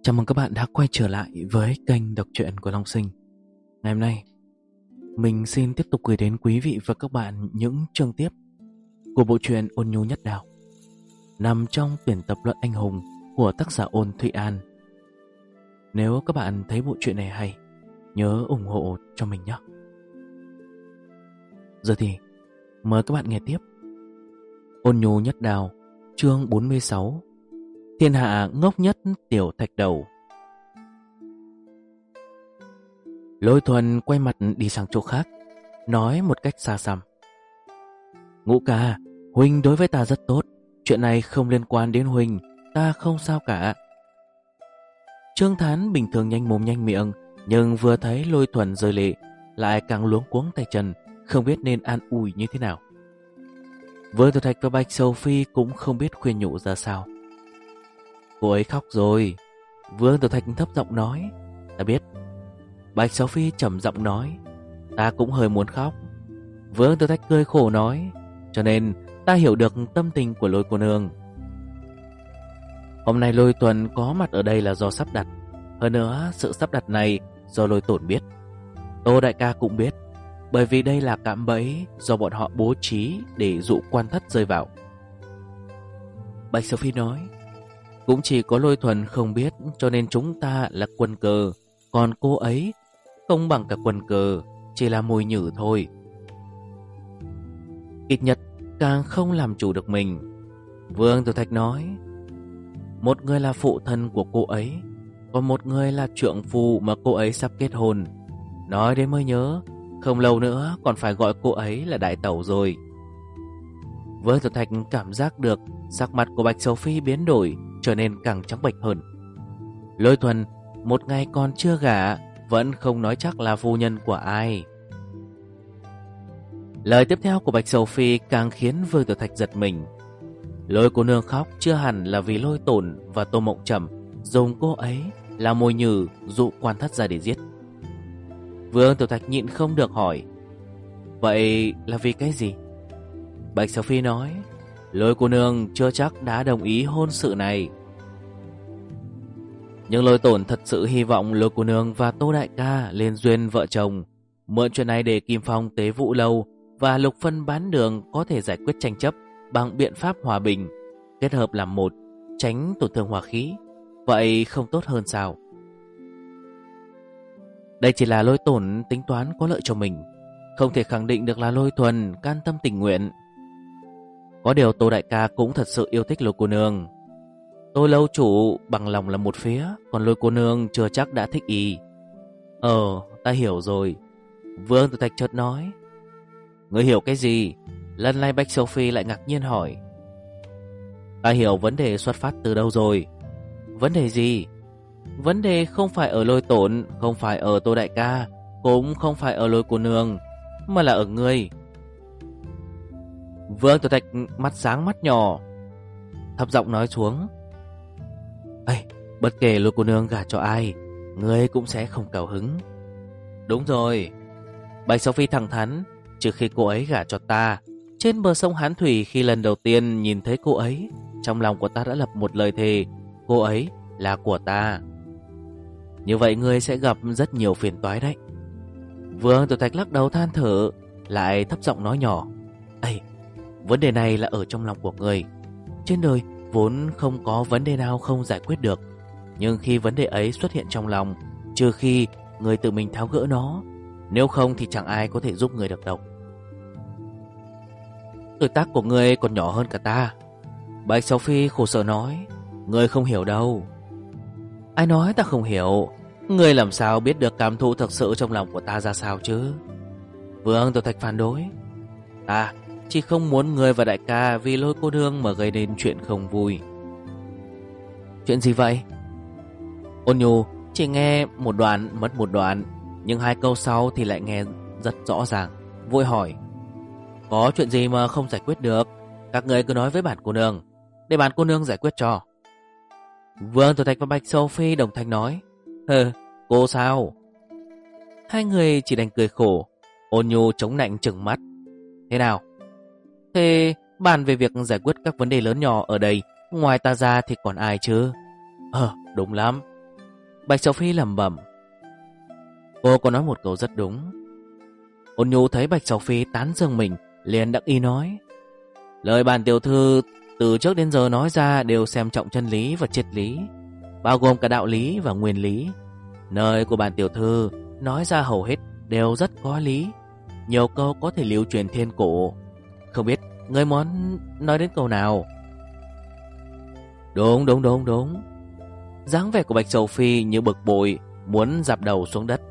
Chào mừng các bạn đã quay trở lại với kênh đọc truyện của Long Sinh. Ngày hôm nay, mình xin tiếp tục gửi đến quý vị và các bạn những chương tiếp của bộ truyện Ôn Nhu Nhất Đào, nằm trong tuyển tập Luận Anh Hùng của tác giả Ôn Thụy An. Nếu các bạn thấy bộ truyện này hay, nhớ ủng hộ cho mình nhé. Giờ thì, mời các bạn nghe tiếp Ôn Nhu Nhất Đào, chương 46, Thiên hạ ngốc nhất tiểu thạch đầu. Lôi Thuần quay mặt đi sang chỗ khác, nói một cách xa xăm: Ngũ ca, huynh đối với ta rất tốt, chuyện này không liên quan đến huynh, ta không sao cả. Trương Thán bình thường nhanh mồm nhanh miệng, nhưng vừa thấy Lôi Thuần rơi lệ, lại càng luống cuống tay chân, không biết nên an ủi như thế nào. Vương Tiểu Thạch và Bạch Sầu Phi cũng không biết khuyên nhủ ra sao. Cô ấy khóc rồi. Vương Tiểu Thạch thấp giọng nói: Ta biết. Bạch Sầu Phi trầm giọng nói: Ta cũng hơi muốn khóc. Vương Tiểu Thạch cười khổ nói: Cho nên ta hiểu được tâm tình của Lôi cô nương. Hôm nay Lôi Tuần có mặt ở đây là do sắp đặt. Hơn nữa sự sắp đặt này do Lôi Tổn biết, Tô đại ca cũng biết, bởi vì đây là cạm bẫy do bọn họ bố trí để dụ Quan Thất rơi vào. Bạch Sầu Phi nói: Cũng chỉ có Lôi Thuần không biết, cho nên chúng ta là quân cờ, còn cô ấy không bằng cả quân cờ, chỉ là mồi nhử thôi. Ít nhất càng không làm chủ được mình. Vương Tiểu Thạch nói: Một người là phụ thân của cô ấy, còn một người là trượng phu mà cô ấy sắp kết hôn. Nói đến mới nhớ, không lâu nữa còn phải gọi cô ấy là đại tẩu rồi. Vương Tiểu Thạch cảm giác được sắc mặt của Bạch Sầu Phi biến đổi, trở nên càng trắng bệch hơn. Lôi Thuần một ngày còn chưa gả, vẫn không nói chắc là phu nhân của ai. Lời tiếp theo của Bạch Sầu Phi càng khiến Vương Tiểu Thạch giật mình. Lôi cô nương khóc chưa hẳn là vì Lôi Tổn và Tô Mộng Trầm dùng cô ấy là mồi nhử dụ Quan Thất ra để giết. Vương Tiểu Thạch nhịn không được hỏi: Vậy là vì cái gì? Bạch Sầu Phi nói: Lôi cô nương chưa chắc đã đồng ý hôn sự này. Nhưng Lôi Tổn thật sự hy vọng Lôi cô nương và Tô đại ca lên duyên vợ chồng, mượn chuyện này để Kim Phong Tế Vũ Lâu và Lục Phân Bán Đường có thể giải quyết tranh chấp bằng biện pháp hòa bình, kết hợp làm một, tránh tổn thương hòa khí. Vậy không tốt hơn sao? Đây chỉ là Lôi Tổn tính toán có lợi cho mình, không thể khẳng định được là Lôi Thuần can tâm tình nguyện. Có điều Tô đại ca cũng thật sự yêu thích Lôi cô nương. Tô lâu chủ bằng lòng là một phía, còn Lôi cô nương chưa chắc đã thích ý. Ta hiểu rồi. Vương Tử Thạch chợt nói: Ngươi hiểu cái gì? Lần này Bạch Sầu Phi lại ngạc nhiên hỏi: Ta hiểu vấn đề xuất phát từ đâu rồi. Vấn đề gì? Vấn đề không phải ở Lôi Tổn, không phải ở Tô đại ca, cũng không phải ở Lôi cô nương, mà là ở ngươi. Vương Tử Thạch mắt sáng mắt nhỏ, thấp giọng nói xuống: Bất kể Lôi cô nương gả cho ai, ngươi cũng sẽ không cao hứng. Đúng rồi. Bạch Sầu Phi thẳng thắn: Trừ khi cô ấy gả cho ta. Trên bờ sông Hán Thủy, khi lần đầu tiên nhìn thấy cô ấy, trong lòng của ta đã lập một lời thề: cô ấy là của ta. Như vậy ngươi sẽ gặp rất nhiều phiền toái đấy. Vương Tiểu Thạch lắc đầu than thở, lại thấp giọng nói nhỏ: Vấn đề này là ở trong lòng của ngươi. Trên đời vốn không có vấn đề nào không giải quyết được, nhưng khi vấn đề ấy xuất hiện trong lòng, trừ khi người tự mình tháo gỡ nó, nếu không thì chẳng ai có thể giúp người được đâu. Tuổi tác của ngươi còn nhỏ hơn cả ta. Bạch Sầu Phi khổ sở nói: Ngươi không hiểu đâu. Ai nói ta không hiểu? Ngươi làm sao biết được cảm thụ thực sự trong lòng của ta ra sao chứ? Vương Tiểu Thạch phản đối: Ta chỉ không muốn ngươi và đại ca vì Lôi cô nương mà gây nên chuyện không vui. Chuyện gì vậy? Ôn Nhu chỉ nghe một đoạn mất một đoạn, nhưng hai câu sau thì lại nghe rất rõ ràng, vội hỏi: Có chuyện gì mà không giải quyết được? Các người cứ nói với bản cô nương, để bản cô nương giải quyết cho. Vương Tiểu Thạch và Bạch Sầu Phi đồng thanh nói: Cô sao? Hai người chỉ đành cười khổ. Ôn Nhu chống nạnh trừng mắt: Thế nào? Thế bàn về việc giải quyết các vấn đề lớn nhỏ ở đây, ngoài ta ra thì còn ai chứ? Đúng lắm. Bạch Sầu Phi lẩm bẩm. Cô có nói một câu rất đúng. Ôn Nhu thấy Bạch Sầu Phi tán dương mình, liền đắc ý nói. Lời bản tiểu thư từ trước đến giờ nói ra đều xem trọng chân lý và triết lý, bao gồm cả đạo lý và nguyên lý. Nơi của bản tiểu thư nói ra hầu hết đều rất có lý, nhiều câu có thể lưu truyền thiên cổ. Không biết người muốn nói đến câu nào? Đúng. Dáng vẻ của Bạch Sầu Phi như bực bội, muốn dập đầu xuống đất.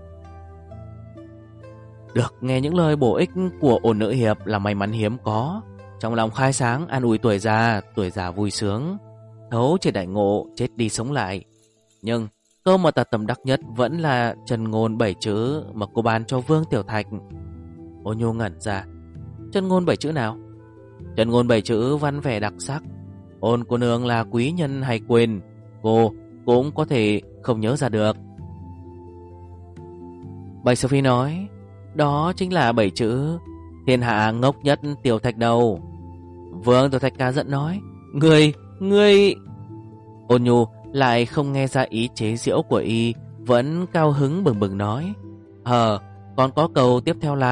Được nghe những lời bổ ích của Ôn nữ hiệp là may mắn hiếm có. Trong lòng khai sáng an ủi tuổi già vui sướng, thấu triệt đại ngộ, chết đi sống lại. Nhưng câu mà ta tâm đắc nhất vẫn là chân ngôn 7 chữ mà cô ban cho Vương Tiểu Thạch. Ôn Nhu ngẩn ra. Chân ngôn 7 chữ nào? Chân ngôn 7 chữ văn vẻ đặc sắc. Ôn cô nương là quý nhân hay quên, cô cũng có thể không nhớ ra được. Bạch Sophie nói, đó chính là 7 chữ thiên hạ ngốc nhất Tiểu Thạch đầu. Vương Tiểu Thạch cá giận nói, Ngươi... Ôn Nhu lại không nghe ra ý chế giễu của y, vẫn cao hứng bừng bừng nói, còn có câu tiếp theo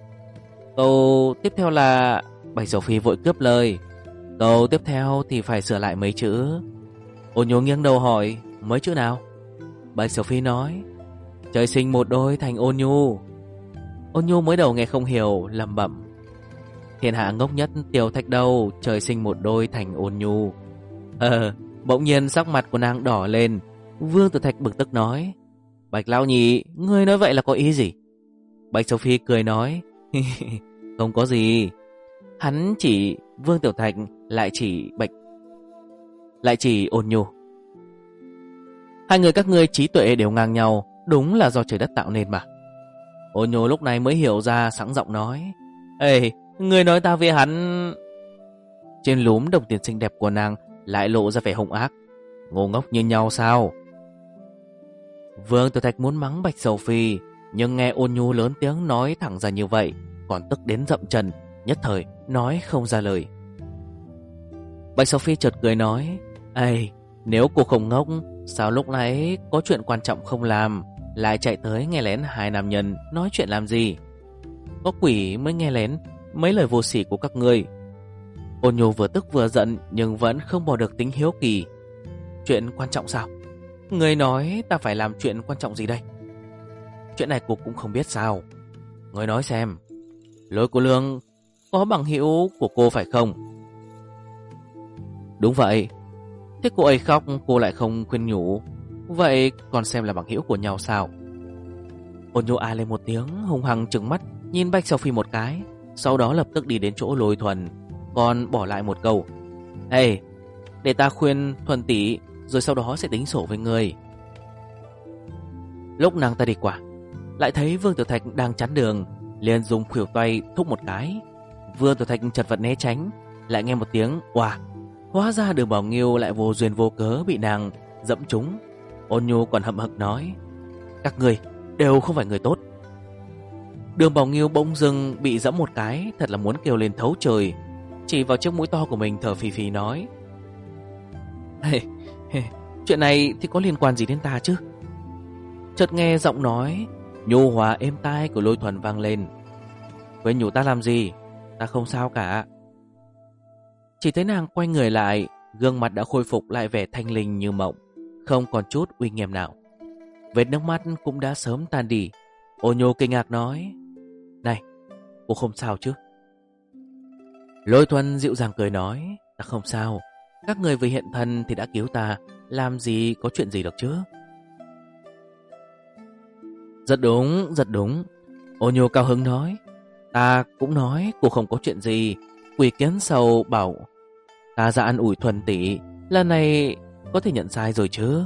là... Bạch Sophie vội cướp lời. Câu tiếp theo thì phải sửa lại mấy chữ. Ôn Nhu nghiêng đầu hỏi, mấy chữ nào? Bạch Sophie nói, trời sinh một đôi thành Ôn Nhu. Ôn Nhu mới đầu nghe không hiểu, lẩm bẩm, thiên hạ ngốc nhất Tiểu Thạch đầu, trời sinh một đôi thành Ôn Nhu. Bỗng nhiên sắc mặt của nàng đỏ lên. Vương Tiểu Thạch bực tức nói, Bạch lão nhị, ngươi nói vậy là có ý gì? Bạch Sophie cười nói, không có gì. Hắn chỉ Vương Tiểu Thạch, lại chỉ Ôn Nhu. Hai người các ngươi trí tuệ đều ngang nhau, đúng là do trời đất tạo nên mà. Ôn Nhu lúc này mới hiểu ra, sẵn giọng nói, ê, ngươi nói ta với hắn... Trên lúm đồng tiền xinh đẹp của nàng lại lộ ra vẻ hung ác. Ngu ngốc như nhau sao? Vương Tiểu Thạch muốn mắng Bạch Sầu Phi, nhưng nghe Ôn Nhu lớn tiếng nói thẳng ra như vậy, còn tức đến dậm chân, nhất thời nói không ra lời. Bạch Sầu Phi chợt cười nói, ây, nếu cô không ngốc, sao lúc nãy có chuyện quan trọng không làm, lại chạy tới nghe lén hai nam nhân nói chuyện làm gì? Có quỷ mới nghe lén mấy lời vô sỉ của các ngươi. Ôn Nhu vừa tức vừa giận, nhưng vẫn không bỏ được tính hiếu kỳ. Chuyện quan trọng sao? Người nói ta phải làm chuyện quan trọng gì đây? Chuyện này cô cũng không biết sao? Người nói xem, Lôi Cô Lương có bằng hữu của cô phải không? Đúng vậy. Thế cô ấy khóc cô lại không khuyên nhủ, vậy còn xem là bằng hữu của nhau sao? Ôn Nhu a lên một tiếng, hung hăng trừng mắt nhìn Bạch Sophie một cái, sau đó lập tức đi đến chỗ Lôi Thuần, còn bỏ lại một câu, ê, để ta khuyên Thuần tỷ, rồi sau đó sẽ tính sổ với người. Lúc nàng ta đi qua, lại thấy Vương Tiểu Thạch đang chắn đường, liền dùng khuỷu tay thúc một cái. Vương Tiểu Thạch chật vật né tránh, lại nghe một tiếng oà, hóa ra Đường Bảo Nghiêu lại vô duyên vô cớ bị nàng dẫm trúng. Ôn Nhu còn hậm hực nói, các người đều không phải người tốt. Đường Bảo Nghiêu bỗng dưng bị dẫm một cái, thật là muốn kêu lên thấu trời, chỉ vào chiếc mũi to của mình thở phì phì nói, chuyện này thì có liên quan gì đến ta chứ? Chợt nghe giọng nói nhu hòa êm tai của Lôi Thuần vang lên, quên nhủ ta làm gì, ta không sao cả. Chỉ thấy nàng quay người lại, gương mặt đã khôi phục lại vẻ thanh linh như mộng, không còn chút uy nghiêm nào. Vết nước mắt cũng đã sớm tan đi. Ôn Nhu kinh ngạc nói, này, cô không sao chứ? Lôi Thuần dịu dàng cười nói, ta không sao, các người vừa hiện thân thì đã cứu ta, làm gì có chuyện gì được chứ? Rất đúng. Ôn Nhu cao hứng nói, ta cũng nói cô không có chuyện gì. Quỷ Kiến Sầu bảo ta ra an ủi Thuần tỷ, lần này có thể nhận sai rồi chứ?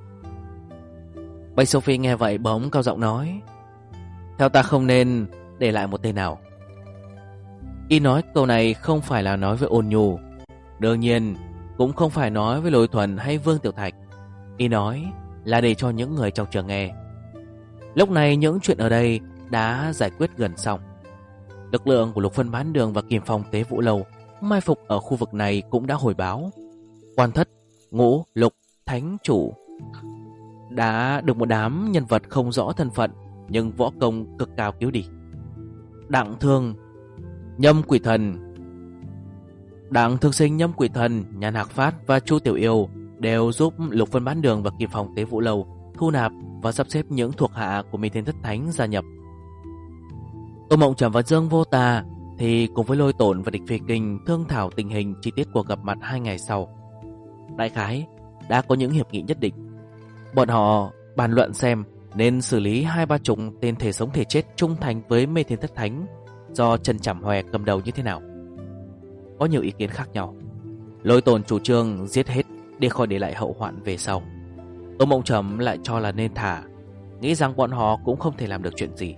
Bạch Sophie nghe vậy bỗng cao giọng nói, theo ta không nên để lại một tên nào. Y nói câu này không phải là nói với Ôn Nhu, đương nhiên cũng không phải nói với Lôi Thuần hay Vương Tiểu Thạch. Y nói là để cho những người trong trường nghe. Lúc này những chuyện ở đây đã giải quyết gần xong. Lực lượng của Lục Phân Bán Đường và Kiềm Phong Tế Vũ Lâu mai phục ở khu vực này cũng đã hồi báo. Quan thất, Ngũ, Lục, Thánh chủ đã được một đám nhân vật không rõ thân phận nhưng võ công cực cao cứu đi. Đặng Thương, Nhâm Quỷ Thần, Đặng Thương Sinh, Nhâm Quỷ Thần, Nhan Hạc Phát và Chu Tiểu Yêu đều giúp Lục Vân Bán Đường và Kim Phong Tế Vũ Lâu thu nạp và sắp xếp những thuộc hạ của Minh Thiên Thất Thánh gia nhập. Tô Mộng Trầm và Dương Vô Tà thì cùng với Lôi Tổn và Địch Phi Kinh thương thảo tình hình chi tiết của gặp mặt 2 ngày sau. Đại khái đã có những hiệp nghị nhất định. Bọn họ bàn luận xem nên xử lý 2-3 chục tên thể sống thể chết trung thành với Mê Thiên Thất Thánh do Trần Trảm Hòe cầm đầu như thế nào. Có nhiều ý kiến khác nhau. Lôi Tổn chủ trương giết hết để khỏi để lại hậu hoạn về sau. Tô Mộng Trầm lại cho là nên thả, nghĩ rằng bọn họ cũng không thể làm được chuyện gì.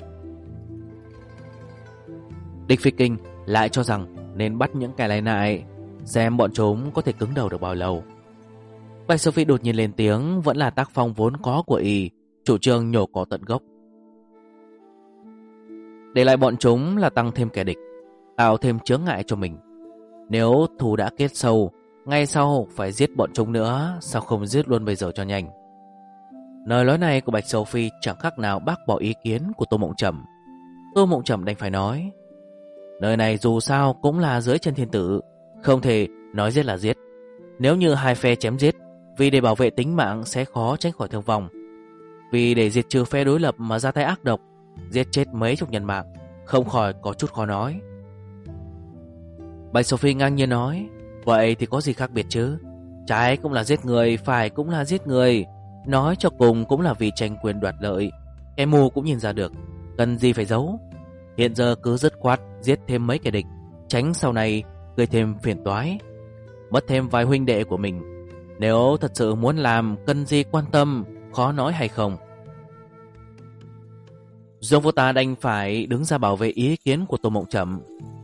Địch Phi Kinh lại cho rằng nên bắt những kẻ này lại, xem bọn chúng có thể cứng đầu được bao lâu. Bạch Sophie đột nhiên lên tiếng, vẫn là tác phong vốn có của y, chủ trương nhổ cỏ tận gốc. Để lại bọn chúng là tăng thêm kẻ địch, tạo thêm chướng ngại cho mình. Nếu thù đã kết sâu, ngay sau phải giết bọn chúng nữa, sao không giết luôn bây giờ cho nhanh. Lời nói này của Bạch Sophie chẳng khác nào bác bỏ ý kiến của Tô Mộng Trầm. Tô Mộng Trầm đành phải nói, nơi này dù sao cũng là dưới chân thiên tử, không thể nói giết là giết. Nếu như hai phe chém giết, vì để bảo vệ tính mạng sẽ khó tránh khỏi thương vong. Vì để diệt trừ phe đối lập mà ra tay ác độc, giết chết mấy chục nhân mạng, không khỏi có chút khó nói. Bạch Sophie ngang nhiên nói, vậy thì có gì khác biệt chứ? Trái cũng là giết người, phải cũng là giết người. Nói cho cùng cũng là vì tranh quyền đoạt lợi. Em mù cũng nhìn ra được, cần gì phải giấu. Hiện giờ cứ dứt khoát giết thêm mấy kẻ địch, tránh sau này gây thêm phiền toái, mất thêm vài huynh đệ của mình. Nếu thật sự muốn làm, cần gì quan tâm, khó nói hay không. Dương Vô Ta đành phải đứng ra bảo vệ ý kiến của Tô Mộng Trầm.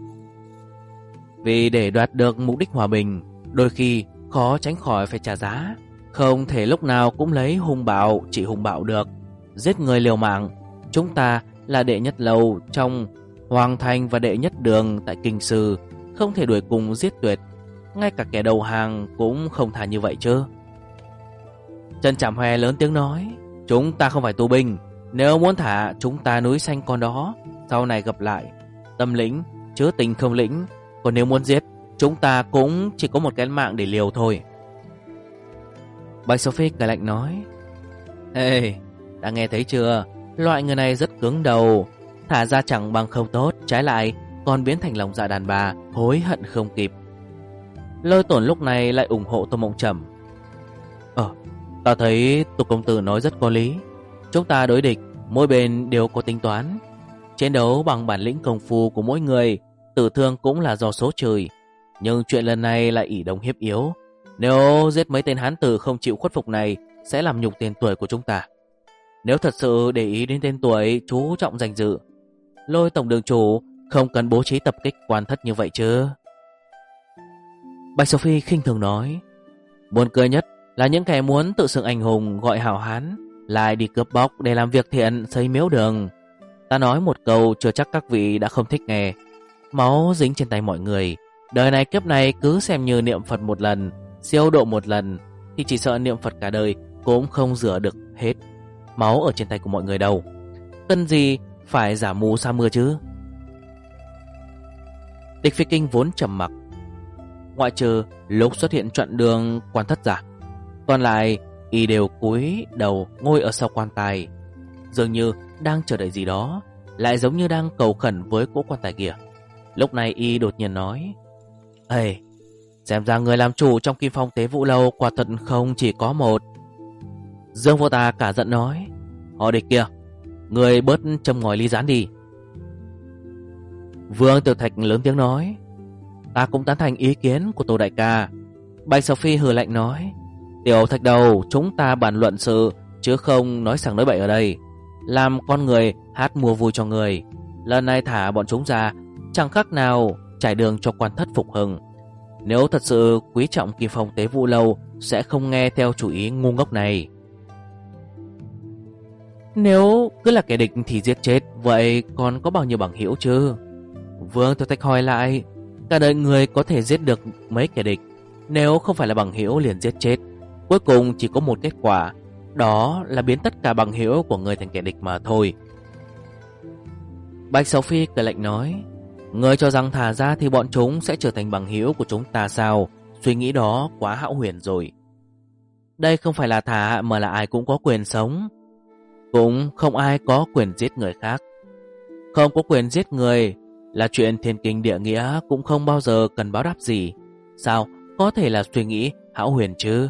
Vì để đoạt được mục đích hòa bình, đôi khi khó tránh khỏi phải trả giá. Không thể lúc nào cũng lấy hung bạo trị hung bạo được. Giết người liều mạng, chúng ta là đệ nhất lầu trong Hoàng Thành và đệ nhất đường tại Kinh Sư, không thể đuổi cùng giết tuyệt. Ngay cả kẻ đầu hàng cũng không thà như vậy chứ. Trần Trảm Hòe lớn tiếng nói, chúng ta không phải tù binh, nếu muốn thả chúng ta núi xanh con đó, sau này gặp lại. Tâm lĩnh chứ tình không lĩnh. Còn nếu muốn giết, chúng ta cũng chỉ có một cái mạng để liều thôi. Bạch Sophie cười lạnh nói, ê, đã nghe thấy chưa? Loại người này rất cứng đầu, thả ra chẳng bằng không tốt, trái lại còn biến thành lòng dạ đàn bà, hối hận không kịp. Lôi Tổn lúc này lại ủng hộ Tô Mộng Trầm. Ta thấy Tô công tử nói rất có lý. Chúng ta đối địch, mỗi bên đều có tính toán. Chiến đấu bằng bản lĩnh công phu của mỗi người, tử thương cũng là do số trời. Nhưng chuyện lần này lại ỷ đông hiếp yếu. Nếu giết mấy tên hán tử không chịu khuất phục này, sẽ làm nhục tên tuổi của chúng ta. Nếu thật sự để ý đến tên tuổi, chú trọng danh dự, Lôi tổng đường chủ không cần bố trí tập kích quan thất như vậy chứ. Bạch Sophie khinh thường nói, buồn cười nhất là những kẻ muốn tự xưng anh hùng gọi hảo hán lại đi cướp bóc để làm việc thiện xây miếu đường. Ta nói một câu chưa chắc các vị đã không thích nghe. Máu dính trên tay mọi người, đời này kiếp này cứ xem như niệm Phật một lần, siêu độ một lần, thì chỉ sợ niệm Phật cả đời cũng không rửa được hết máu ở trên tay của mọi người đâu. Cần gì phải giả mù sa mưa chứ. Địch Phi Kinh vốn trầm mặc, ngoại trừ lúc xuất hiện chặn đường quan thất giả, còn lại y đều cúi đầu ngồi ở sau quan tài, dường như đang chờ đợi gì đó, lại giống như đang cầu khẩn với cỗ quan tài kia. Lúc này y đột nhiên nói, ê, xem ra người làm chủ trong Kim Phong Tế Vũ Lâu quả thật không chỉ có một. Dương Vô Ta cả giận nói, họ địch kia, người bớt châm ngòi ly gián đi. Vương Tiểu Thạch lớn tiếng nói, ta cũng tán thành ý kiến của Tô đại ca. Bạch Sophie hừ lạnh nói, Tiểu Thạch đầu, chúng ta bàn luận sự chứ không nói sằng nói bậy ở đây. Làm con người hát mùa vui cho người. Lần này thả bọn chúng ra, chẳng khác nào trải đường cho quan thất phục hưng. Nếu thật sự quý trọng Kim Phong Tế Vũ Lâu, sẽ không nghe theo chủ ý ngu ngốc này. Nếu cứ là kẻ địch thì giết chết, vậy còn có bao nhiêu bằng hữu chứ? Vương Tiểu Thạch hỏi lại, cả đời người có thể giết được mấy kẻ địch, nếu không phải là bằng hữu liền giết chết. Cuối cùng chỉ có một kết quả, đó là biến tất cả bằng hữu của người thành kẻ địch mà thôi. Bạch Sầu Phi cười lạnh nói, người cho rằng thả ra thì bọn chúng sẽ trở thành bằng hữu của chúng ta sao? Suy nghĩ đó quá hão huyền rồi. Đây không phải là thả mà là ai cũng có quyền sống. Cũng không ai có quyền giết người khác. Không có quyền giết người là chuyện thiên kinh địa nghĩa, cũng không bao giờ cần báo đáp gì. Sao có thể là suy nghĩ hão huyền chứ?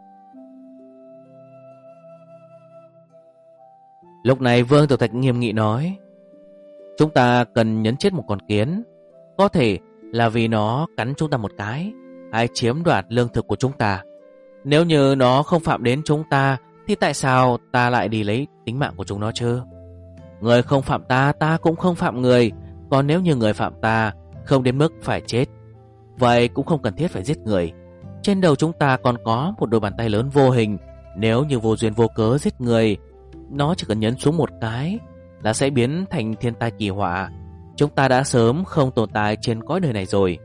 Lúc này Vương Tiểu Thạch nghiêm nghị nói, chúng ta cần nhấn chết một con kiến. Có thể là vì nó cắn chúng ta một cái, hay chiếm đoạt lương thực của chúng ta. Nếu như nó không phạm đến chúng ta, thì tại sao ta lại đi lấy tính mạng của chúng nó chứ? Người không phạm ta, ta cũng không phạm người. Còn nếu như người phạm ta, không đến mức phải chết, vậy cũng không cần thiết phải giết người. Trên đầu chúng ta còn có một đôi bàn tay lớn vô hình. Nếu như vô duyên vô cớ giết người, nó chỉ cần nhấn xuống một cái là sẽ biến thành thiên tai kỳ họa. Chúng ta đã sớm không tồn tại trên cõi đời này rồi.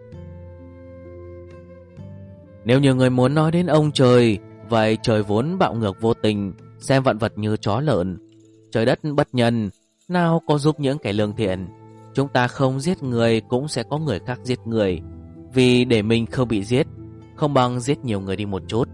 Nếu như người muốn nói đến ông trời, vậy trời vốn bạo ngược vô tình, xem vạn vật như chó lợn. Trời đất bất nhân, nào có giúp những kẻ lương thiện. Chúng ta không giết người cũng sẽ có người khác giết người. Vì để mình không bị giết, không bằng giết nhiều người đi một chút.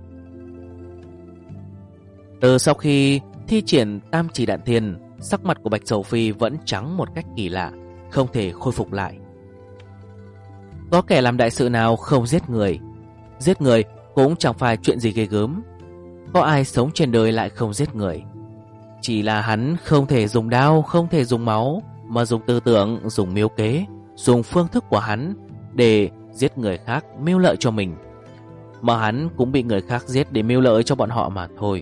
Từ sau khi thi triển Tam Chỉ Đạn Thiên, sắc mặt của Bạch Sầu Phi vẫn trắng một cách kỳ lạ, không thể khôi phục lại. Có kẻ làm đại sự nào không giết người? Giết người cũng chẳng phải chuyện gì ghê gớm. Có ai sống trên đời lại không giết người? Chỉ là hắn không thể dùng đao, không thể dùng máu, mà dùng tư tưởng, dùng mưu kế, dùng phương thức của hắn để giết người khác mưu lợi cho mình. Mà hắn cũng bị người khác giết để mưu lợi cho bọn họ mà thôi.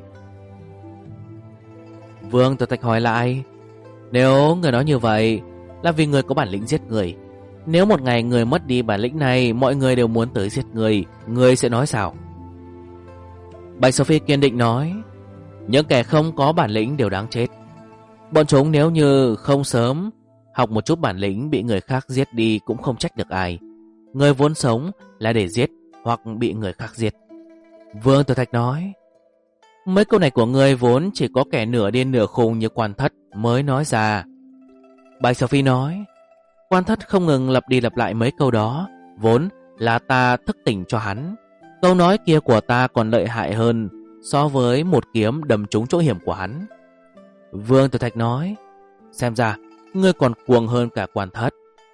Vương Tiểu Thạch hỏi lại, nếu người nói như vậy là vì người có bản lĩnh giết người. Nếu một ngày người mất đi bản lĩnh này, mọi người đều muốn tới giết người sẽ nói sao? Bạch Sophie kiên định nói, những kẻ không có bản lĩnh đều đáng chết. Bọn chúng nếu như không sớm học một chút bản lĩnh, bị người khác giết đi cũng không trách được ai. Người vốn sống là để giết hoặc bị người khác giết. Vương Tiểu Thạch nói, mấy câu này của ngươi vốn chỉ có kẻ nửa điên nửa khùng như Quan Thất mới nói ra. Bạch Sophie nói, Quan Thất không ngừng lặp đi lặp lại mấy câu đó, vốn là ta thức tỉnh cho hắn. Câu nói kia của ta còn lợi hại hơn so với một kiếm đâm trúng chỗ hiểm của hắn. Vương Tiểu Thạch nói, xem ra ngươi còn cuồng hơn cả Quan Thất.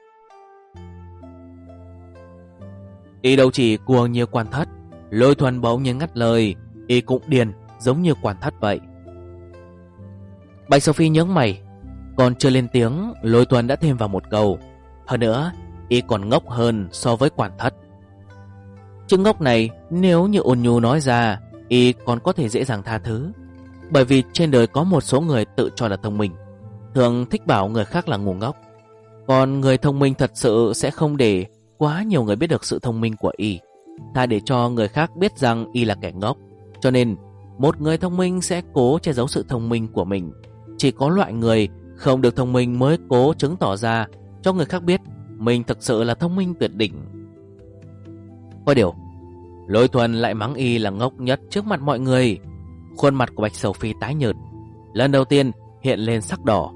Y đâu chỉ cuồng như Quan Thất. Lôi Thuần bỗng nhiên ngắt lời, y cũng điên giống như Quan Thất vậy. Bạch Sophie nhướng mày, còn chưa lên tiếng, Lôi Thuần đã thêm vào một câu, hơn nữa y còn ngốc hơn so với Quan Thất. Chữ ngốc này nếu như ôn nhu nói ra, y còn có thể dễ dàng tha thứ. Bởi vì trên đời có một số người tự cho là thông minh, thường thích bảo người khác là ngu ngốc. Còn người thông minh thật sự sẽ không để quá nhiều người biết được sự thông minh của y, thà để cho người khác biết rằng y là kẻ ngốc. Cho nên một người thông minh sẽ cố che giấu sự thông minh của mình. Chỉ có loại người không được thông minh mới cố chứng tỏ ra cho người khác biết mình thực sự là thông minh tuyệt đỉnh. Có điều Lôi Thuần lại mắng y là ngốc nhất trước mặt mọi người. Khuôn mặt của Bạch Sầu Phi tái nhợt, lần đầu tiên hiện lên sắc đỏ.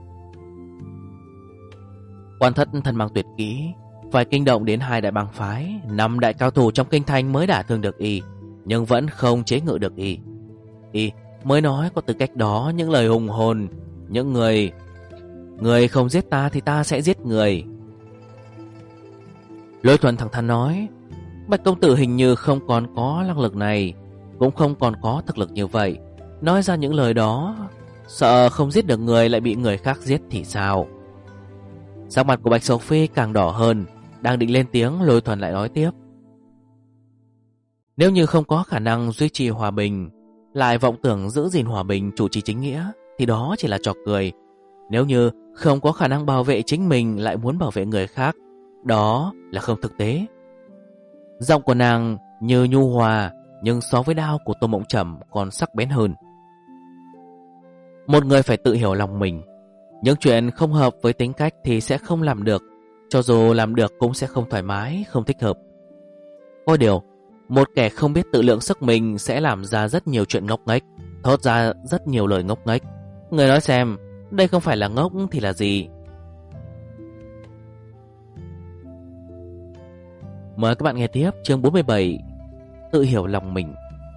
Quan Thất thân mang tuyệt kỹ, phải kinh động đến 2 đại bang phái, 5 đại cao thủ trong kinh thành mới đả thương được y, nhưng vẫn không chế ngự được y. Y mới nói có tư cách đó những lời hùng hồn, những người không giết ta thì ta sẽ giết người. Lôi Thuần thẳng thắn nói, Bạch công tử hình như không còn có năng lực này, cũng không còn có thực lực như vậy. Nói ra những lời đó, sợ không giết được người lại bị người khác giết thì sao? Sắc mặt của Bạch Sầu Phi càng đỏ hơn, đang định lên tiếng, Lôi Thuần lại nói tiếp, nếu như không có khả năng duy trì hòa bình, lại vọng tưởng giữ gìn hòa bình, chủ trì chính nghĩa, thì đó chỉ là trò cười. Nếu như không có khả năng bảo vệ chính mình lại muốn bảo vệ người khác, đó là không thực tế. Giọng của nàng như nhu hòa, nhưng so với đao của Tô Mộng Trầm còn sắc bén hơn. Một người phải tự hiểu lòng mình. Những chuyện không hợp với tính cách thì sẽ không làm được, cho dù làm được cũng sẽ không thoải mái, không thích hợp. Có điều, một kẻ không biết tự lượng sức mình sẽ làm ra rất nhiều chuyện ngốc nghếch. thốt ra rất nhiều lời ngốc nghếch. Người nói xem, đây không phải là ngốc thì là gì? Mời các bạn nghe tiếp chương 47, tự hiểu lòng mình.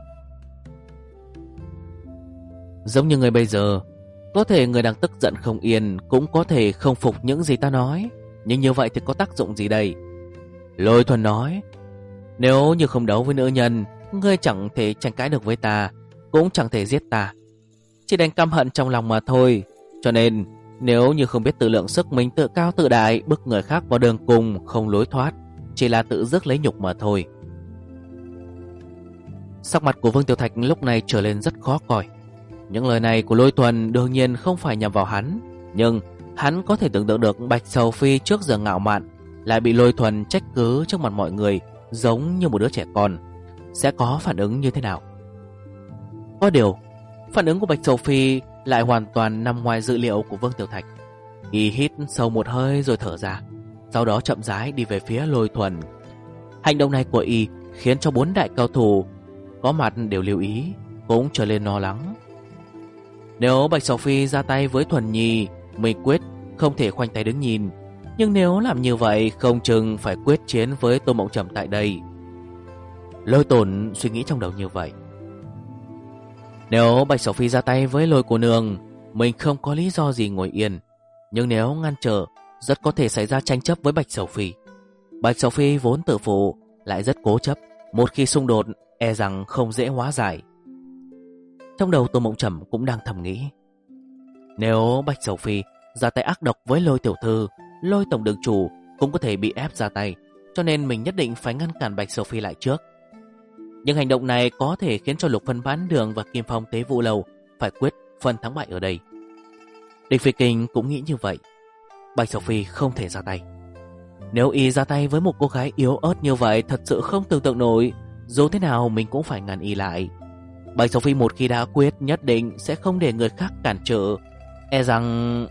Giống như người bây giờ, có thể người đang tức giận không yên, cũng có thể không phục những gì ta nói. Nhưng như vậy thì có tác dụng gì đây? Lôi Thuần nói, nếu như không đấu với nữ nhân, ngươi chẳng thể tranh cãi được với ta, cũng chẳng thể giết ta, chỉ đành căm hận trong lòng mà thôi. Cho nên nếu như không biết tự lượng sức mình, tự cao tự đại, bức người khác vào đường cùng, không lối thoát, chỉ là tự rước lấy nhục mà thôi. Sắc mặt của Vương Tiểu Thạch lúc này trở lên rất khó coi. Những lời này của Lôi Thuần đương nhiên không phải nhằm vào hắn, nhưng hắn có thể tưởng tượng được Bạch Sầu Phi trước giờ ngạo mạn lại bị Lôi Thuần trách cứ trước mặt mọi người, giống như một đứa trẻ con, sẽ có phản ứng như thế nào. Có điều, phản ứng của Bạch Sầu Phi lại hoàn toàn nằm ngoài dự liệu của Vương Tiểu Thạch. Y hít sâu một hơi rồi thở ra, sau đó chậm rãi đi về phía Lôi Thuần. Hành động này của Y khiến cho 4 đại cao thủ có mặt đều lưu ý, cũng trở lên lo lắng. Nếu Bạch Sầu Phi ra tay với Thuần Nhi, mình quyết không thể khoanh tay đứng nhìn. Nhưng nếu làm như vậy, không chừng phải quyết chiến với Tô Mộng Trầm tại đây. Lôi Tổn suy nghĩ trong đầu như vậy. Nếu Bạch Sầu Phi ra tay với Lôi cô nương, mình không có lý do gì ngồi yên. Nhưng nếu ngăn trở, rất có thể xảy ra tranh chấp với Bạch Sầu Phi. Bạch Sầu Phi vốn tự phụ, lại rất cố chấp, một khi xung đột e rằng không dễ hóa giải. Trong đầu Tô Mộng Trầm cũng đang thầm nghĩ, nếu Bạch Sầu Phi ra tay ác độc với Lôi tiểu thư, Lôi tổng đường chủ cũng có thể bị ép ra tay, cho nên mình nhất định phải ngăn cản Bạch Sầu Phi lại trước. Nhưng hành động này có thể khiến cho Lục Phân Bán Đường và Kim Phong Tế Vũ Lâu phải quyết phân thắng bại ở đây. Địch Phi Kinh cũng nghĩ như vậy. Bạch Sầu Phi không thể ra tay. Nếu Y ra tay với một cô gái yếu ớt như vậy, thật sự không tưởng tượng nổi. Dù thế nào mình cũng phải ngăn Y lại. Bạch Sầu Phi một khi đã quyết, nhất định sẽ không để người khác cản trở. E rằng...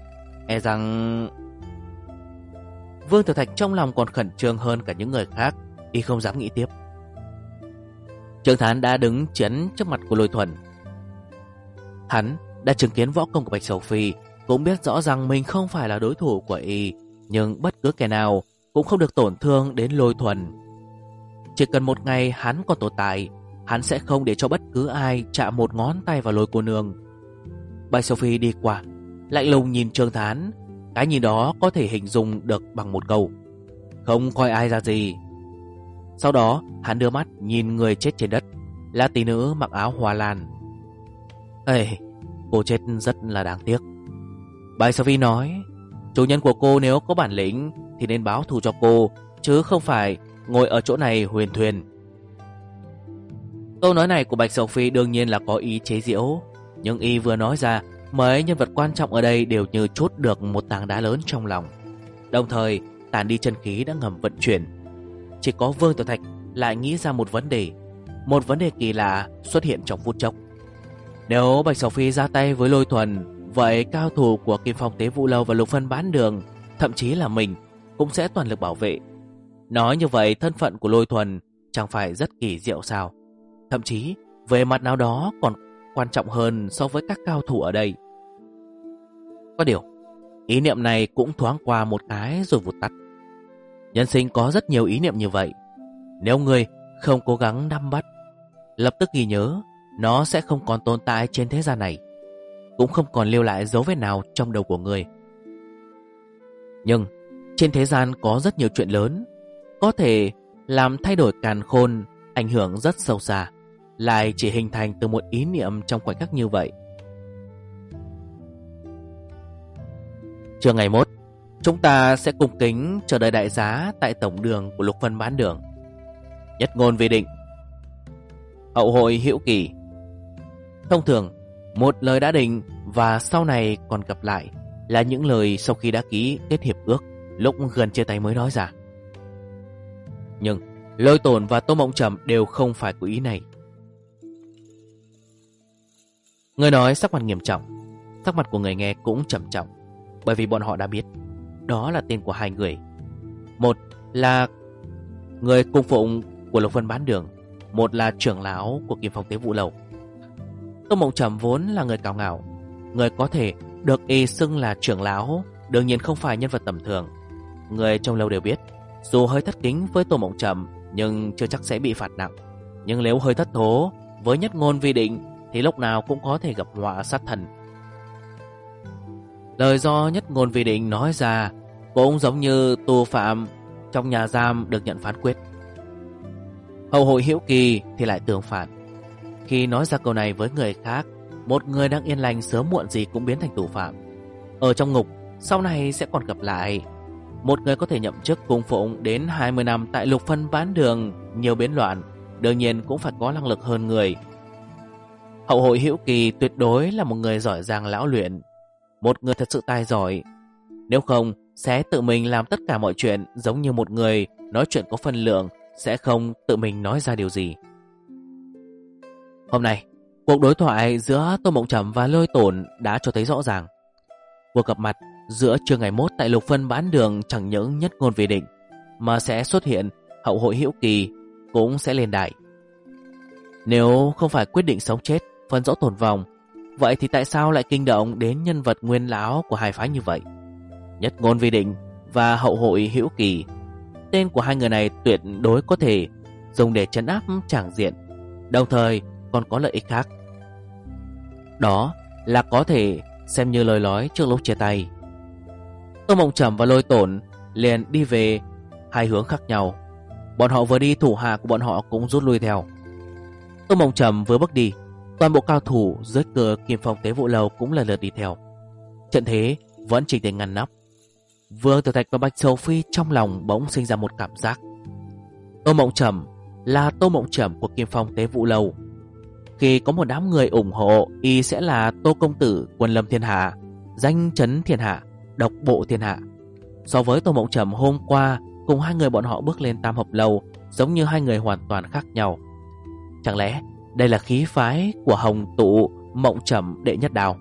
Vương Tiểu Thạch trong lòng còn khẩn trương hơn cả những người khác. Y không dám nghĩ tiếp. Trương Thán đã đứng chắn trước mặt của Lôi Thuần. Hắn đã chứng kiến võ công của Bạch Sầu Phi, cũng biết rõ rằng mình không phải là đối thủ của Y, nhưng bất cứ kẻ nào cũng không được tổn thương đến Lôi Thuần. Chỉ cần một ngày hắn còn tồn tại, hắn sẽ không để cho bất cứ ai chạm một ngón tay vào Lôi cô nương. Bạch Sầu Phi đi qua, lạnh lùng nhìn Trương Thán. Cái nhìn đó có thể hình dung được bằng một câu: không coi ai ra gì. Sau đó hắn đưa mắt nhìn người chết trên đất, là tỷ nữ mặc áo hoa lan. Ê, cô chết rất là đáng tiếc. Bạch Sầu Phi nói, chủ nhân của cô nếu có bản lĩnh thì nên báo thù cho cô, chứ không phải ngồi ở chỗ này huyền thuyền. Câu nói này của Bạch Sầu Phi đương nhiên là có ý chế giễu, nhưng Y vừa nói ra, mấy nhân vật quan trọng ở đây đều như trút được một tảng đá lớn trong lòng, đồng thời tàn đi chân khí đã ngầm vận chuyển. Chỉ có Vương Tiểu Thạch lại nghĩ ra một vấn đề kỳ lạ xuất hiện trong phút chốc. Nếu Bạch Sầu Phi ra tay với Lôi Thuần, vậy cao thủ của Kim Phong Tế Vũ Lâu và Lục Phân Bán Đường, thậm chí là mình, cũng sẽ toàn lực bảo vệ. Nói như vậy, thân phận của Lôi Thuần chẳng phải rất kỳ diệu sao? Thậm chí về mặt nào đó còn quan trọng hơn so với các cao thủ ở đây. Có điều, ý niệm này cũng thoáng qua một cái rồi vụt tắt. Nhân sinh có rất nhiều ý niệm như vậy. Nếu người không cố gắng nắm bắt, lập tức ghi nhớ, nó sẽ không còn tồn tại trên thế gian này, cũng không còn lưu lại dấu vết nào trong đầu của người. Nhưng trên thế gian có rất nhiều chuyện lớn, có thể làm thay đổi càn khôn, ảnh hưởng rất sâu xa, lại chỉ hình thành từ một ý niệm trong khoảnh khắc như vậy. Chương ngày 1, chúng ta sẽ cung kính chờ đợi đại giá tại tổng đường của Lục Phân Bán Đường. Nhất ngôn vi định. Hậu hội hữu kỳ. Thông thường, một lời đã định và sau này còn gặp lại là những lời sau khi đã ký kết hiệp ước, lúc gần chia tay mới nói ra. Nhưng Lôi Tổn và Tô Mộng Trầm đều không phải có ý này. Người nói sắc mặt nghiêm trọng, sắc mặt của người nghe cũng trầm trọng, bởi vì bọn họ đã biết đó là tên của hai người. Một là người cung phụng của Lục Phân Bán Đường, một là trưởng lão của Kim Phong Tế Vũ Lâu. Tô Mộng Trầm vốn là người cao ngạo, người có thể được y xưng là trưởng lão đương nhiên không phải nhân vật tầm thường. Người trong lâu đều biết, dù hơi thất kính với Tô Mộng Trầm nhưng chưa chắc sẽ bị phạt nặng. Nhưng nếu hơi thất thố với nhất ngôn vi định thì lúc nào cũng có thể gặp họa sát thân. Lời do nhất ngôn vi định nói ra cũng giống như tù phạm trong nhà giam được nhận phán quyết. Hậu hội Hữu Kỳ thì lại tương phản. Khi nói ra câu này với người khác, một người đang yên lành sớm muộn gì cũng biến thành tù phạm. Ở trong ngục, sau này sẽ còn gặp lại. Một người có thể nhậm chức cung phụng đến 20 năm tại Lục Phân Bán Đường, nhiều biến loạn, đương nhiên cũng phải có năng lực hơn người. Hậu hội Hữu Kỳ tuyệt đối là một người giỏi giang lão luyện, một người thật sự tài giỏi. Nếu không, sẽ tự mình làm tất cả mọi chuyện, giống như một người nói chuyện có phân lượng, sẽ không tự mình nói ra điều gì. Hôm nay, cuộc đối thoại giữa Tô Mộng Trầm và Lôi Tổn đã cho thấy rõ ràng. Cuộc gặp mặt giữa trưa ngày mốt tại Lục Phân Bán Đường chẳng những nhất ngôn vi định, mà sẽ xuất hiện hậu hội Hữu Kỳ cũng sẽ lên đài. Nếu không phải quyết định sống chết, phân rõ tồn vong, vậy thì tại sao lại kinh động đến nhân vật nguyên lão của hai phái như vậy? Nhất ngôn vi định và hậu hội Hữu Kỳ, tên của hai người này tuyệt đối có thể dùng để trấn áp tràng diện, đồng thời còn có lợi ích khác. Đó là có thể xem như lời nói trước lúc chia tay. Tô Mộng Trầm và Lôi Tổn liền đi về hai hướng khác nhau. Bọn họ vừa đi, thủ hạ của bọn họ cũng rút lui theo. Tô Mộng Trầm vừa bước đi, toàn bộ cao thủ dưới cửa Kim Phong Tế Vụ Lầu cũng lần lượt đi theo. Trận thế vẫn chỉ để ngăn nắp. Vương Tiểu Thạch và Bạch Sầu Phi trong lòng bỗng sinh ra một cảm giác. Tô Mộng Trầm là Tô Mộng Trầm của Kim Phong Tế Vụ Lầu. Khi có một đám người ủng hộ, y sẽ là Tô Công Tử quân lâm thiên hạ, danh chấn thiên hạ, độc bộ thiên hạ. So với Tô Mộng Trầm hôm qua, cùng hai người bọn họ bước lên Tam Hợp Lầu, giống như hai người hoàn toàn khác nhau. Chẳng lẽ đây là khí phái của Hồng Tụ, Mộng Trầm, Đệ Nhất Đào?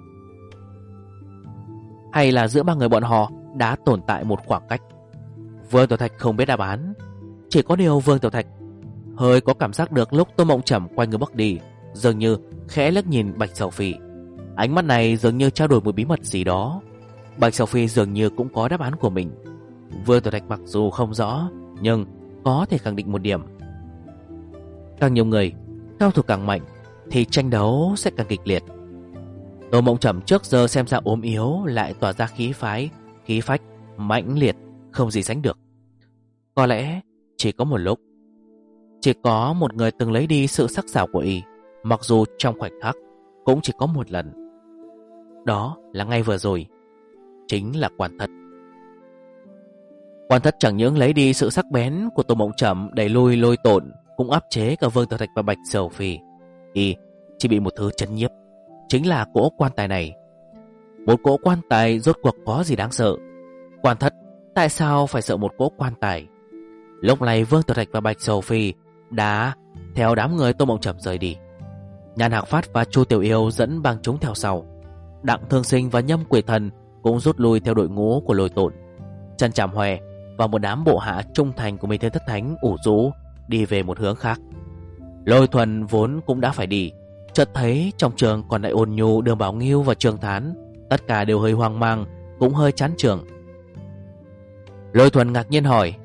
Hay là giữa ba người bọn họ đã tồn tại một khoảng cách? Vương Tiểu Thạch không biết đáp án. Chỉ có điều Vương Tiểu Thạch hơi có cảm giác được lúc Tô Mộng Trầm quay người bước đi, dường như khẽ liếc nhìn Bạch Sầu Phi. Ánh mắt này dường như trao đổi một bí mật gì đó. Bạch Sầu Phi dường như cũng có đáp án của mình. Vương Tiểu Thạch mặc dù không rõ, nhưng có thể khẳng định một điểm: càng nhiều người, cao thủ càng mạnh, thì tranh đấu sẽ càng kịch liệt. Tô Mộng Trầm trước giờ xem ra ốm yếu, lại tỏa ra khí phách mãnh liệt, không gì sánh được. Có lẽ chỉ có một lúc, chỉ có một người từng lấy đi sự sắc sảo của y, mặc dù trong khoảnh khắc cũng chỉ có một lần. Đó là ngay vừa rồi, chính là Quan Thất. Quan Thất chẳng những lấy đi sự sắc bén của Tô Mộng Trầm, đẩy lui Lôi Tổn, cũng áp chế cả Vương Tiểu Thạch và Bạch Sầu Phi. Y chỉ bị một thứ chấn nhiếp, chính là cỗ quan tài này. Một cỗ quan tài rốt cuộc có gì đáng sợ? Quan Thất tại sao phải sợ một cỗ quan tài? Lúc này Vương Tiểu Thạch và Bạch Sầu Phi đã theo đám người Tô Mộng Trầm rời đi. Nhan Hạc Phát và Chu Tiểu Yêu dẫn bang chúng theo sau. Đặng Thương Sinh và Nhâm Quỷ Thần cũng rút lui theo đội ngũ của Lôi Tổn. Trần Trảm Hòe và một đám bộ hạ trung thành của Minh Thiên Thất Thánh ủ rũ đi về một hướng khác. Lôi Thuần vốn cũng đã phải đi, chợt thấy trong trường còn lại Ôn Nhu, Đường Bảo Nghiêu và Trường Thán, tất cả đều hơi hoang mang, cũng hơi chán trường. Lôi Thuần ngạc nhiên hỏi: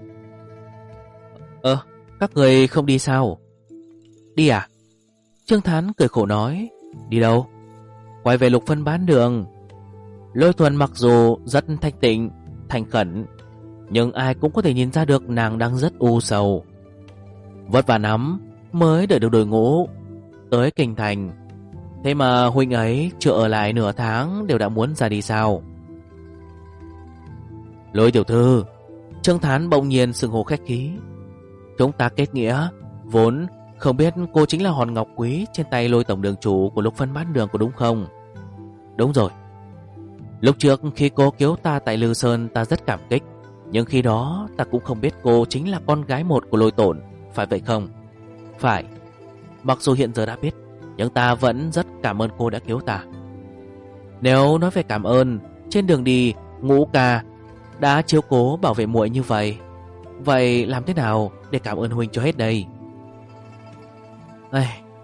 các người không đi sao? Đi à? Trương Thán cười khổ nói: đi đâu? Quay về Lục Phân Bán Đường. Lôi Thuần mặc dù rất thanh tịnh, thành khẩn, nhưng ai cũng có thể nhìn ra được nàng đang rất u sầu. Vất vả lắm mới đợi được đội ngũ tới Kinh Thành, thế mà huynh ấy chưa ở lại nửa tháng đều đã muốn ra đi sao? Lôi tiểu thư, Trương Thán bỗng nhiên xưng hô khách khí: chúng ta kết nghĩa, vốn không biết cô chính là hòn ngọc quý trên tay Lôi tổng đường chủ của Lục Phân Bán Đường, có đúng không? Đúng rồi. Lúc trước khi cô cứu ta tại Lư Sơn, ta rất cảm kích, nhưng khi đó ta cũng không biết cô chính là con gái một của Lôi Tổn, phải vậy không? Phải. Mặc dù hiện giờ đã biết, nhưng ta vẫn rất cảm ơn cô đã cứu ta. Nếu nói về cảm ơn, trên đường đi Ngũ ca đã chiếu cố bảo vệ muội như vậy, vậy làm thế nào để cảm ơn huynh cho hết đây?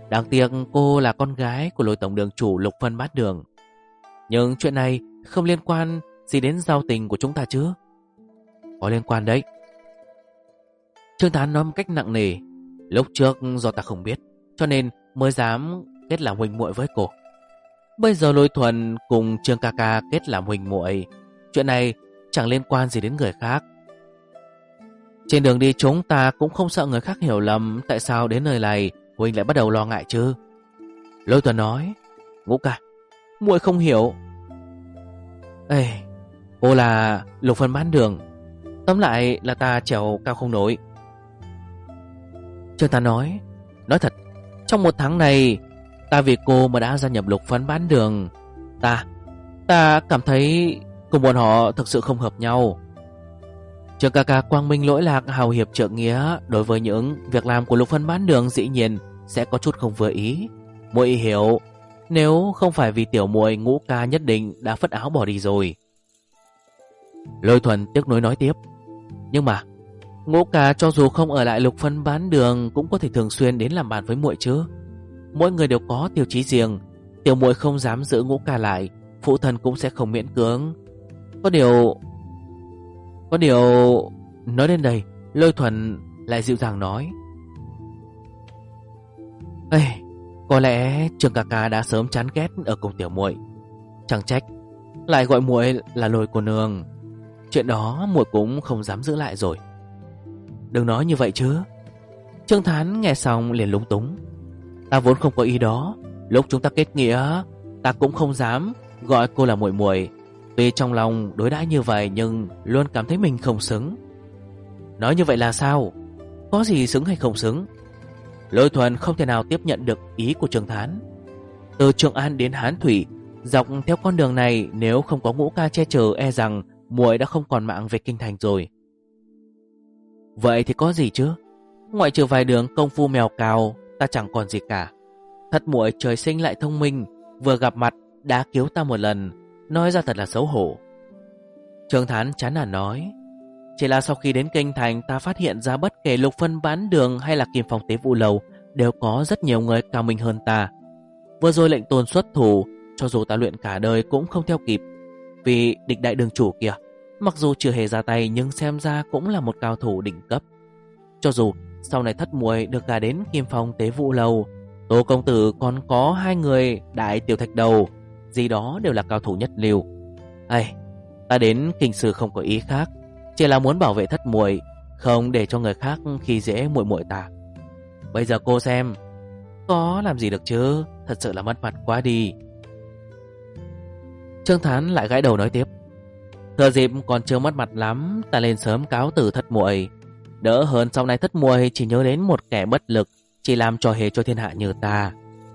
Đáng tiếc cô là con gái của Lôi tổng đường chủ Lục Vân Bát Đường. Nhưng chuyện này không liên quan gì đến giao tình của chúng ta chứ? Có liên quan đấy. Trương Thán nói một cách nặng nề. Lúc trước do ta không biết, cho nên mới dám kết làm huynh muội với cô. Bây giờ Lôi Thuần cùng Trương ca ca kết làm huynh muội, chuyện này chẳng liên quan gì đến người khác. Trên đường đi chúng ta cũng không sợ người khác hiểu lầm. Tại sao đến nơi này huynh lại bắt đầu lo ngại chứ? Lôi Thuần nói. Ngũ ca, muội không hiểu. Ê, cô là Lục Vân Bán Đường, tóm lại là ta trèo cao không nổi. Trương Thán nói thật, trong một tháng này ta vì cô mà đã gia nhập Lục Vân Bán Đường. Ta cảm thấy cùng bọn họ thực sự không hợp nhau. Trương ca ca quang minh lỗi lạc, hào hiệp trượng nghĩa, đối với những việc làm của Lục Vân Bán Đường dĩ nhiên sẽ có chút không vừa ý. Muội hiểu, nếu không phải vì tiểu muội, Ngũ ca nhất định đã phất áo bỏ đi rồi. Lôi Thuần tiếc nuối nói tiếp. Nhưng mà Ngũ ca cho dù không ở lại Lục Vân Bán Đường cũng có thể thường xuyên đến làm bạn với muội chứ. Mỗi người đều có tiêu chí riêng. Tiểu muội không dám giữ Ngũ ca lại, phụ thân cũng sẽ không miễn cưỡng. Có điều nói đến đây, Lôi Thuần lại dịu dàng nói. Ê, có lẽ Trương ca ca đã sớm chán ghét ở cùng tiểu muội, chẳng trách lại gọi muội là Lôi cô nương. Chuyện đó muội cũng không dám giữ lại rồi. Đừng nói như vậy chứ. Trương Thán nghe xong liền lúng túng. Ta vốn không có ý đó. Lúc chúng ta kết nghĩa, ta cũng không dám gọi cô là muội muội. Tuy trong lòng đối đãi như vậy nhưng luôn cảm thấy mình không xứng. Nói như vậy là sao? Có gì xứng hay không xứng? Lôi Thuần không thể nào tiếp nhận được ý của Trương Thán. Từ Trường An đến Hán Thủy, dọc theo con đường này, nếu không có Ngũ ca che chở, e rằng muội đã không còn mạng về kinh thành rồi. Vậy thì có gì chứ? Ngoại trừ vài đường công phu mèo cào, ta chẳng còn gì cả. Thất muội trời sinh lại thông minh, vừa gặp mặt đã cứu ta một lần, nói ra thật là xấu hổ. Trương Thán chán nản nói. Chỉ là sau khi đến kinh thành, ta phát hiện ra bất kể Lục Vân Bán Đường hay là Kim Phong Tế Vũ Lầu đều có rất nhiều người cao minh hơn ta. Vừa rồi lệnh tôn xuất thủ, cho dù ta luyện cả đời cũng không theo kịp. Vì địch đại đường chủ kìa, mặc dù chưa hề ra tay nhưng xem ra cũng là một cao thủ đỉnh cấp. Cho dù sau này thất muội được gả đến Kim Phong Tế Vũ Lầu, Tô công tử còn có hai người đại tiểu thạch đầu, gì đó đều là cao thủ nhất lưu. Ta đến kinh sư không có ý khác, chỉ là muốn bảo vệ thất muội, không để cho người khác khi dễ muội muội ta. Bây giờ cô xem, có làm gì được chứ? Thật sự là mất mặt quá đi. Trương Thán lại gãi đầu nói tiếp. Thừa dịp còn chưa mất mặt lắm, ta lên sớm cáo từ thất muội, đỡ hơn sau này thất muội chỉ nhớ đến một kẻ bất lực, chỉ làm trò hề cho thiên hạ như ta.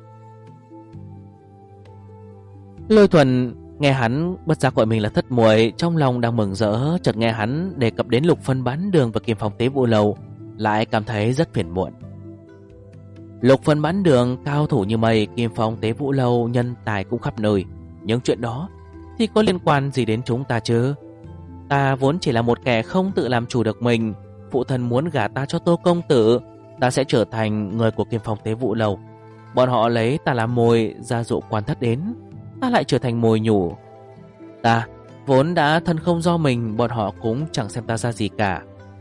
Lôi Thuần nghe hắn bất giác gọi mình là thất muội, trong lòng đang mừng rỡ, chợt nghe hắn đề cập đến Lục Vân Bán Đường và Kim Phong Tế Vũ Lầu, lại cảm thấy rất phiền muộn. Lục Vân Bán Đường cao thủ như mây, Kim Phong Tế Vũ Lầu nhân tài cũng khắp nơi, những chuyện đó thì có liên quan gì đến chúng ta chứ? Ta vốn chỉ là một kẻ không tự làm chủ được mình. Phụ thân muốn gả ta cho Tô công tử, ta sẽ trở thành người của Kim Phong Tế Vũ Lầu. Bọn họ lấy ta làm mồi ra dụ quan thất đến, ta lại trở thành mồi nhủ. Ta vốn đã thân không do mình, bọn họ cũng chẳng xem ta ra gì cả.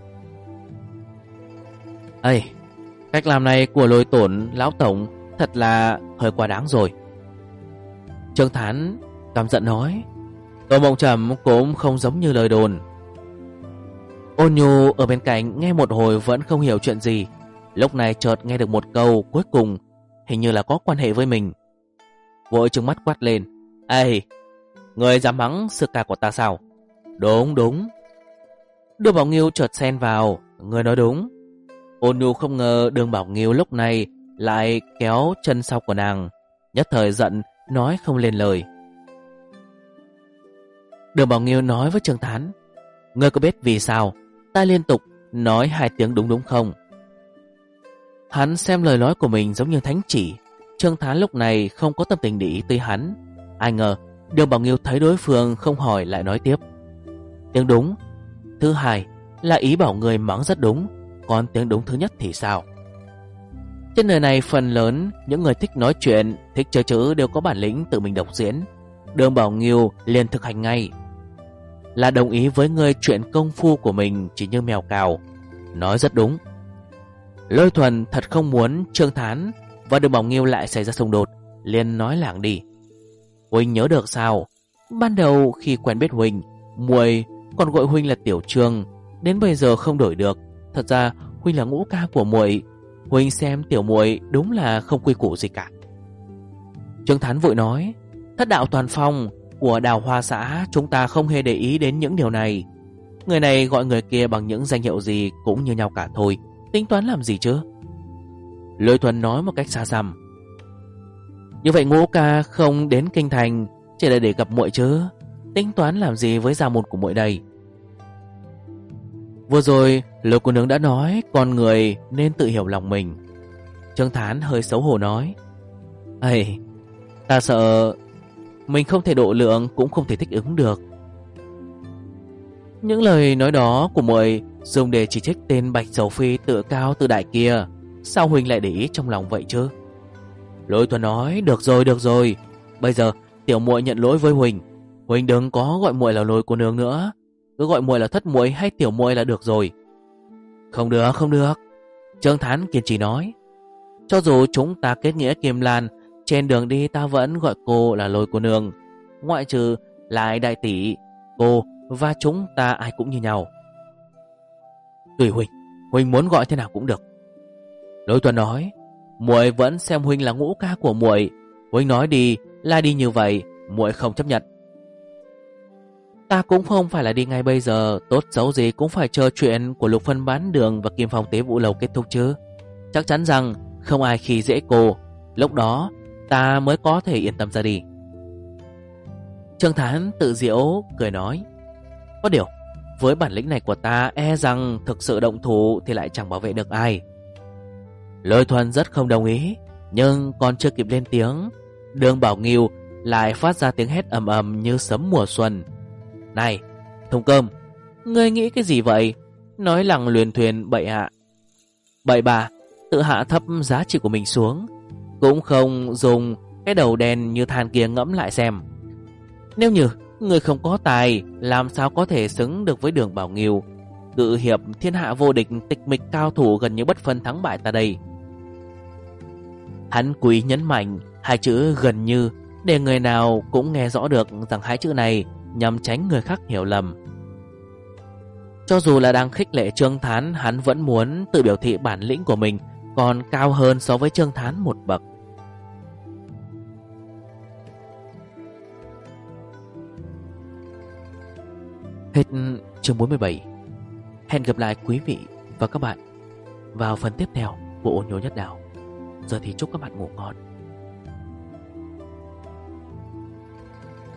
Cách làm này của Lôi Tổn lão tổng thật là hơi quá đáng rồi. Trương Thán căm giận nói. Tô Mộng Trầm cũng không giống như lời đồn. Ôn Nhu ở bên cạnh nghe một hồi vẫn không hiểu chuyện gì, lúc này chợt nghe được một câu cuối cùng hình như là có quan hệ với mình, vội trừng mắt quát lên. Người dám mắng sư ca của ta sao? Đúng. Đường Bảo Nghiêu chợt xen vào. Người nói đúng. Ôn Nhu không ngờ Đường Bảo Nghiêu lúc này lại kéo chân sau của nàng, nhất thời giận nói không lên lời. Đường Bảo Nghiêu nói với Trương Thán. Ngươi có biết vì sao ta liên tục nói 2 tiếng đúng không? Hắn xem lời nói của mình giống như thánh chỉ. Trương Thán lúc này không có tâm tình để ý tới hắn. Ai ngờ Đường Bảo Nghiêu thấy đối phương không hỏi lại nói tiếp. Tiếng đúng thứ hai là ý bảo người mắng rất đúng, còn tiếng đúng thứ nhất thì sao? Trên đời này phần lớn những người thích nói chuyện, thích chơi chữ đều có bản lĩnh tự mình độc diễn. Đường Bảo Nghiêu liền thực hành ngay. Là đồng ý với ngươi chuyện công phu của mình chỉ như mèo cào. Nói rất đúng. Lôi Thuần thật không muốn Trương Thán và Đường Bảo Nghiêu lại xảy ra xung đột, liền nói lảng đi. Huynh nhớ được sao? Ban đầu khi quen biết huynh, muội còn gọi huynh là Tiểu Trương, đến bây giờ không đổi được. Thật ra huynh là ngũ ca của muội. Huynh xem tiểu muội đúng là không quy củ gì cả. Trương Thán vội nói, thất đạo toàn phong của Đào Hoa xã chúng ta không hề để ý đến những điều này. Người này gọi người kia bằng những danh hiệu gì cũng như nhau cả thôi, tính toán làm gì chứ? Lôi Thuần nói một cách xa xăm. Như vậy ngũ ca không đến kinh thành chỉ là để gặp muội chứ, tính toán làm gì với gia môn của muội đây? Vừa rồi Lục cô nương đã nói con người nên tự hiểu lòng mình. Trương Thán hơi xấu hổ nói, ây, ta sợ mình không thể độ lượng cũng không thể thích ứng được. Những lời nói đó của muội dùng để chỉ trích tên Bạch Sầu Phi tự cao tự đại kia, sao huynh lại để ý trong lòng vậy chứ? Lôi Thuần nói, được rồi, bây giờ tiểu muội nhận lỗi với huynh. Huynh đừng có gọi muội là Lôi cô nương nữa, cứ gọi muội là thất muội hay tiểu muội là được rồi. Không được. Trương Thán kiên trì nói, cho dù chúng ta kết nghĩa Kim Lan, trên đường đi ta vẫn gọi cô là Lôi cô nương, ngoại trừ lại đại tỷ, cô và chúng ta ai cũng như nhau. Tùy huynh muốn gọi thế nào cũng được. Lôi Thuần nói, muội vẫn xem huynh là ngũ ca của muội, huynh nói đi là đi như vậy, muội không chấp nhận. Ta cũng không phải là đi ngay bây giờ, tốt xấu gì cũng phải chờ chuyện của Lục Phân bán đường và Kim Phong tế vụ lầu kết thúc chứ. Chắc chắn rằng không ai khi dễ cô, lúc đó ta mới có thể yên tâm ra đi. Trương Thán tự giễu cười nói, có điều với bản lĩnh này của ta e rằng thực sự động thủ thì lại chẳng bảo vệ được ai. Lôi Thuần rất không đồng ý, nhưng còn chưa kịp lên tiếng, Đường Bảo Nghiêu lại phát ra tiếng hét ầm ầm như sấm mùa xuân. Này, Thùng Cơm, ngươi nghĩ cái gì vậy? Nói lằng luyền thuyền bậy bạ, tự hạ thấp giá trị của mình xuống, cũng không dùng cái đầu đen như than kia ngẫm lại xem. Nếu như ngươi không có tài, làm sao có thể xứng được với Đường Bảo Nghiêu, cự hiệp thiên hạ vô địch, tịch mịch cao thủ gần như bất phân thắng bại ta đây. Hắn quý nhấn mạnh hai chữ gần như để người nào cũng nghe rõ được rằng hai chữ này nhằm tránh người khác hiểu lầm. Cho dù là đang khích lệ Trương Thán, hắn vẫn muốn tự biểu thị bản lĩnh của mình còn cao hơn so với Trương Thán một bậc. Hết chương 47. Hẹn gặp lại quý vị và các bạn vào phần tiếp theo của Ôn Nhố Nhất Đảo. Giờ thì chúc các bạn ngủ ngon.